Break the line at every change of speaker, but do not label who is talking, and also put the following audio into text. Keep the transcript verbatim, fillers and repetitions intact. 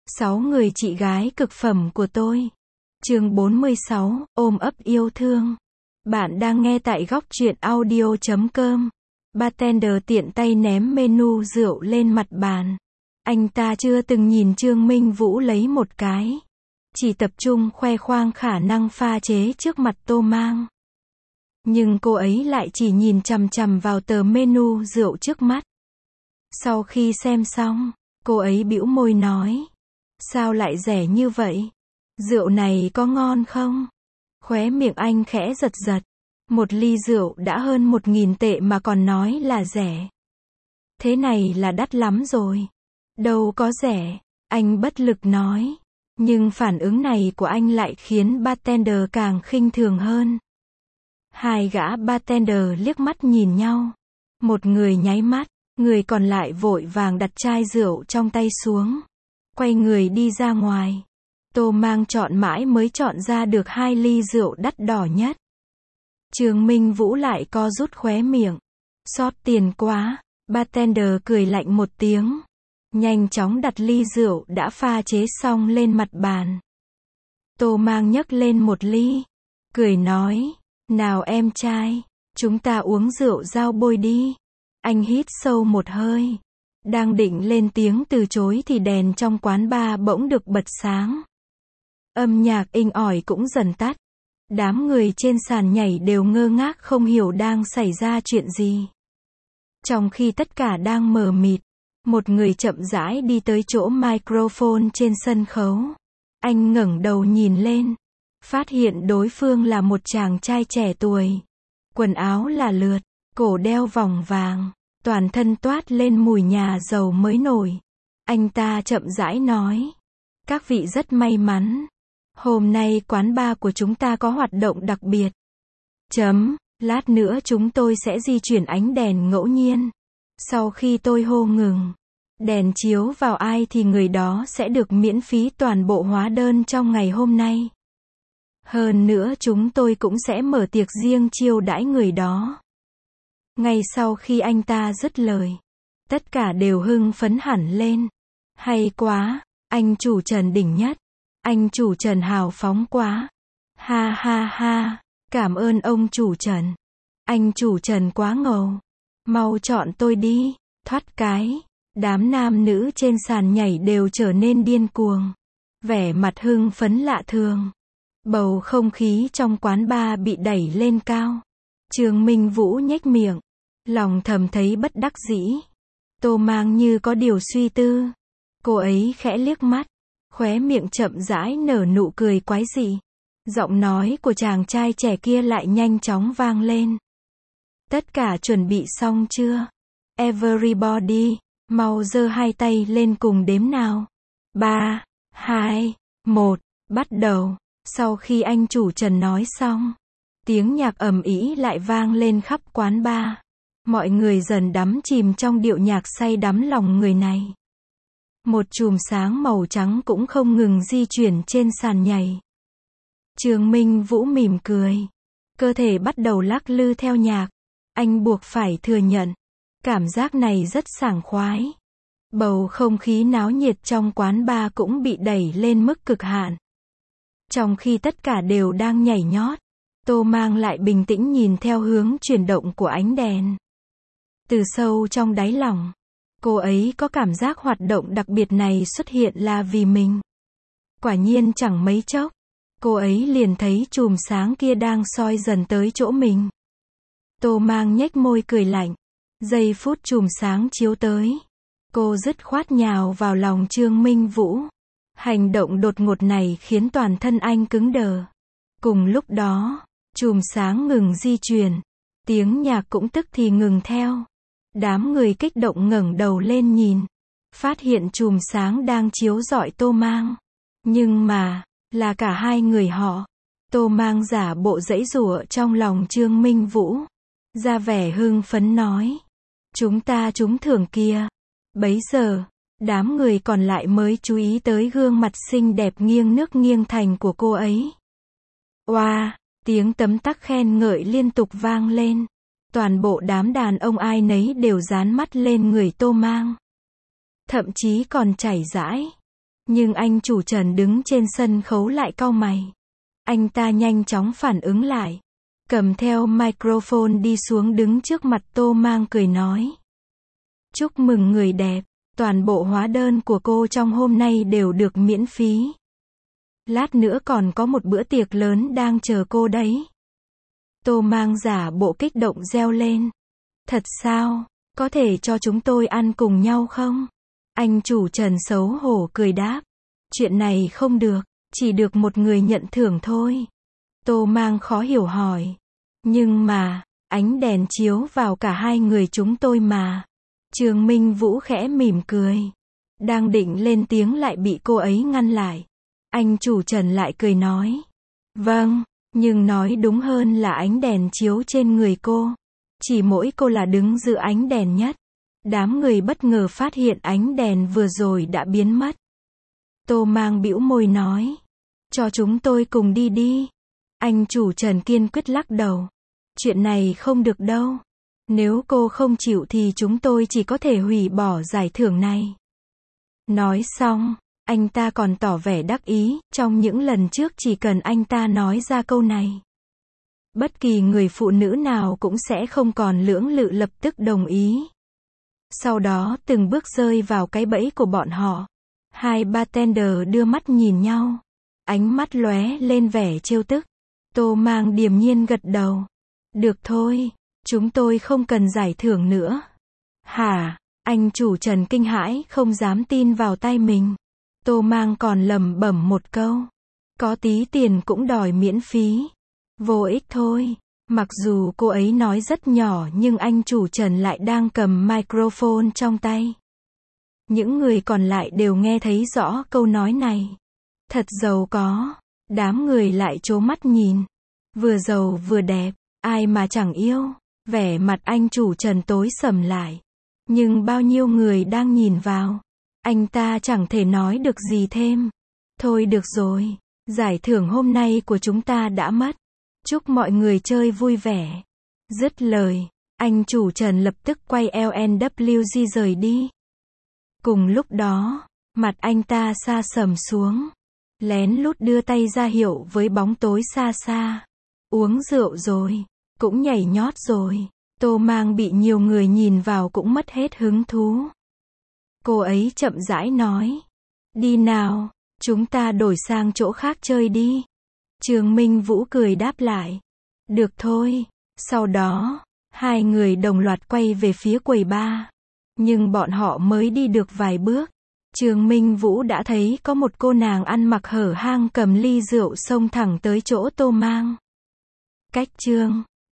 Sáu người chị gái cực phẩm của tôi. Chương bốn mươi sáu, ôm ấp yêu thương. Bạn đang nghe tại góc truyện audio chấm com. Bartender tiện tay ném menu rượu lên mặt bàn. Anh ta chưa từng nhìn Trương Minh Vũ lấy một cái. Chỉ tập trung khoe khoang khả năng pha chế trước mặt Tô Mang. Nhưng cô ấy lại chỉ nhìn chằm chằm vào tờ menu rượu trước mắt. Sau khi xem xong, cô ấy bĩu môi nói. Sao lại rẻ như vậy? Rượu này có ngon không? Khóe miệng anh khẽ giật giật. Một ly rượu đã hơn một nghìn tệ mà còn nói là rẻ. Thế này là đắt lắm rồi. Đâu có rẻ, anh bất lực nói. Nhưng phản ứng này của anh lại khiến bartender càng khinh thường hơn. Hai gã bartender liếc mắt nhìn nhau. Một người nháy mắt, người còn lại vội vàng đặt chai rượu trong tay xuống. Quay người đi ra ngoài. Tô Mang chọn mãi mới chọn ra được hai ly rượu đắt đỏ nhất. Trương Minh Vũ lại co rút khóe miệng. Xót tiền quá, bartender cười lạnh một tiếng. Nhanh chóng đặt ly rượu đã pha chế xong lên mặt bàn. Tô Mang nhấc lên một ly. Cười nói, nào em trai, chúng ta uống rượu dao bôi đi. Anh hít sâu một hơi. Đang định lên tiếng từ chối thì đèn trong quán bar bỗng được bật sáng. Âm nhạc inh ỏi cũng dần tắt. Đám người trên sàn nhảy đều ngơ ngác không hiểu đang xảy ra chuyện gì. Trong khi tất cả đang mờ mịt, một người chậm rãi đi tới chỗ microphone trên sân khấu. Anh ngẩng đầu nhìn lên, phát hiện đối phương là một chàng trai trẻ tuổi. Quần áo là lượt, cổ đeo vòng vàng, toàn thân toát lên mùi nhà giàu mới nổi. Anh ta chậm rãi nói, các vị rất may mắn. Hôm nay quán bar của chúng ta có hoạt động đặc biệt. Chấm, lát nữa chúng tôi sẽ di chuyển ánh đèn ngẫu nhiên. Sau khi tôi hô ngừng, đèn chiếu vào ai thì người đó sẽ được miễn phí toàn bộ hóa đơn trong ngày hôm nay. Hơn nữa chúng tôi cũng sẽ mở tiệc riêng chiêu đãi người đó. Ngay sau khi anh ta dứt lời, tất cả đều hưng phấn hẳn lên. Hay quá, anh chủ Trần đỉnh nhất. Anh chủ Trần hào phóng quá. Ha ha ha, cảm ơn ông chủ Trần. Anh chủ Trần quá ngầu. Mau chọn tôi đi. Thoát cái. Đám nam nữ trên sàn nhảy đều trở nên điên cuồng. Vẻ mặt hưng phấn lạ thường. Bầu không khí trong quán bar bị đẩy lên cao. Trương Minh Vũ nhếch miệng. Lòng thầm thấy bất đắc dĩ. Tô Mang như có điều suy tư. Cô ấy khẽ liếc mắt. Khóe miệng chậm rãi nở nụ cười quái dị. Giọng nói của chàng trai trẻ kia lại nhanh chóng vang lên. Tất cả chuẩn bị xong chưa? Everybody, mau giơ hai tay lên cùng đếm nào. Ba, hai, một, bắt đầu. Sau khi anh chủ Trần nói xong, tiếng nhạc ầm ĩ lại vang lên khắp quán bar. Mọi người dần đắm chìm trong điệu nhạc say đắm lòng người này. Một chùm sáng màu trắng cũng không ngừng di chuyển trên sàn nhảy. Trương Minh Vũ mỉm cười. Cơ thể bắt đầu lắc lư theo nhạc. Anh buộc phải thừa nhận. Cảm giác này rất sảng khoái. Bầu không khí náo nhiệt trong quán bar cũng bị đẩy lên mức cực hạn. Trong khi tất cả đều đang nhảy nhót, Tô Mang lại bình tĩnh nhìn theo hướng chuyển động của ánh đèn. Từ sâu trong đáy lòng, cô ấy có cảm giác hoạt động đặc biệt này xuất hiện là vì mình. Quả nhiên chẳng mấy chốc, cô ấy liền thấy chùm sáng kia đang soi dần tới chỗ mình. Tô Mang nhếch môi cười lạnh. Giây phút chùm sáng chiếu tới, cô dứt khoát nhào vào lòng Trương Minh Vũ. Hành động đột ngột này khiến toàn thân anh cứng đờ. Cùng lúc đó, chùm sáng ngừng di chuyển. Tiếng nhạc cũng tức thì ngừng theo. Đám người kích động ngẩng đầu lên nhìn. Phát hiện chùm sáng đang chiếu rọi Tô Mang. Nhưng mà, là cả hai người họ. Tô Mang giả bộ giãy giụa trong lòng Trương Minh Vũ. Ra vẻ hưng phấn nói. Chúng ta trúng thưởng kia. Bấy giờ, đám người còn lại mới chú ý tới gương mặt xinh đẹp nghiêng nước nghiêng thành của cô ấy. Oa, tiếng tấm tắc khen ngợi liên tục vang lên. Toàn bộ đám đàn ông ai nấy đều dán mắt lên người Tô Mang. Thậm chí còn chảy rãi. Nhưng anh chủ Trần đứng trên sân khấu lại cau mày. Anh ta nhanh chóng phản ứng lại. Cầm theo microphone đi xuống đứng trước mặt Tô Mang cười nói. Chúc mừng người đẹp, toàn bộ hóa đơn của cô trong hôm nay đều được miễn phí. Lát nữa còn có một bữa tiệc lớn đang chờ cô đấy. Tô Mang giả bộ kích động reo lên. Thật sao? Có thể cho chúng tôi ăn cùng nhau không? Anh chủ Trần xấu hổ cười đáp. Chuyện này không được, chỉ được một người nhận thưởng thôi. Tô Mang khó hiểu hỏi. Nhưng mà, ánh đèn chiếu vào cả hai người chúng tôi mà. Trương Minh Vũ khẽ mỉm cười. Đang định lên tiếng lại bị cô ấy ngăn lại. Anh chủ Trần lại cười nói. Vâng, nhưng nói đúng hơn là ánh đèn chiếu trên người cô. Chỉ mỗi cô là đứng giữa ánh đèn nhất. Đám người bất ngờ phát hiện ánh đèn vừa rồi đã biến mất. Tô Mang bĩu môi nói. Cho chúng tôi cùng đi đi. Anh chủ Trần kiên quyết lắc đầu. Chuyện này không được đâu. Nếu cô không chịu thì chúng tôi chỉ có thể hủy bỏ giải thưởng này. Nói xong, anh ta còn tỏ vẻ đắc ý, trong những lần trước chỉ cần anh ta nói ra câu này. Bất kỳ người phụ nữ nào cũng sẽ không còn lưỡng lự lập tức đồng ý. Sau đó từng bước rơi vào cái bẫy của bọn họ. Hai bartender đưa mắt nhìn nhau. Ánh mắt lóe lên vẻ trêu tức. Tô Mang điềm nhiên gật đầu. Được thôi, chúng tôi không cần giải thưởng nữa. Hả? Anh chủ Trần kinh hãi không dám tin vào tay mình. Tô Mang còn lẩm bẩm một câu. Có tí tiền cũng đòi miễn phí. Vô ích thôi. Mặc dù cô ấy nói rất nhỏ nhưng anh chủ Trần lại đang cầm microphone trong tay. Những người còn lại đều nghe thấy rõ câu nói này. Thật giàu có. Đám người lại trố mắt nhìn. Vừa giàu vừa đẹp, ai mà chẳng yêu. Vẻ mặt anh chủ Trần tối sầm lại. Nhưng bao nhiêu người đang nhìn vào. Anh ta chẳng thể nói được gì thêm. Thôi được rồi. Giải thưởng hôm nay của chúng ta đã mất. Chúc mọi người chơi vui vẻ. Dứt lời, anh chủ Trần lập tức quay L N W G rời đi. Cùng lúc đó, mặt anh ta sa sầm xuống. Lén lút đưa tay ra hiệu với bóng tối xa xa. Uống rượu rồi, cũng nhảy nhót rồi. Tô Mang bị nhiều người nhìn vào cũng mất hết hứng thú. Cô ấy chậm rãi nói. Đi nào, chúng ta đổi sang chỗ khác chơi đi. Trương Minh Vũ cười đáp lại. Được thôi. Sau đó, hai người đồng loạt quay về phía quầy bar. Nhưng bọn họ mới đi được vài bước. Trương Minh Vũ đã thấy có một cô nàng ăn mặc hở hang cầm ly rượu xông thẳng tới chỗ Tô Mang. Cách Trương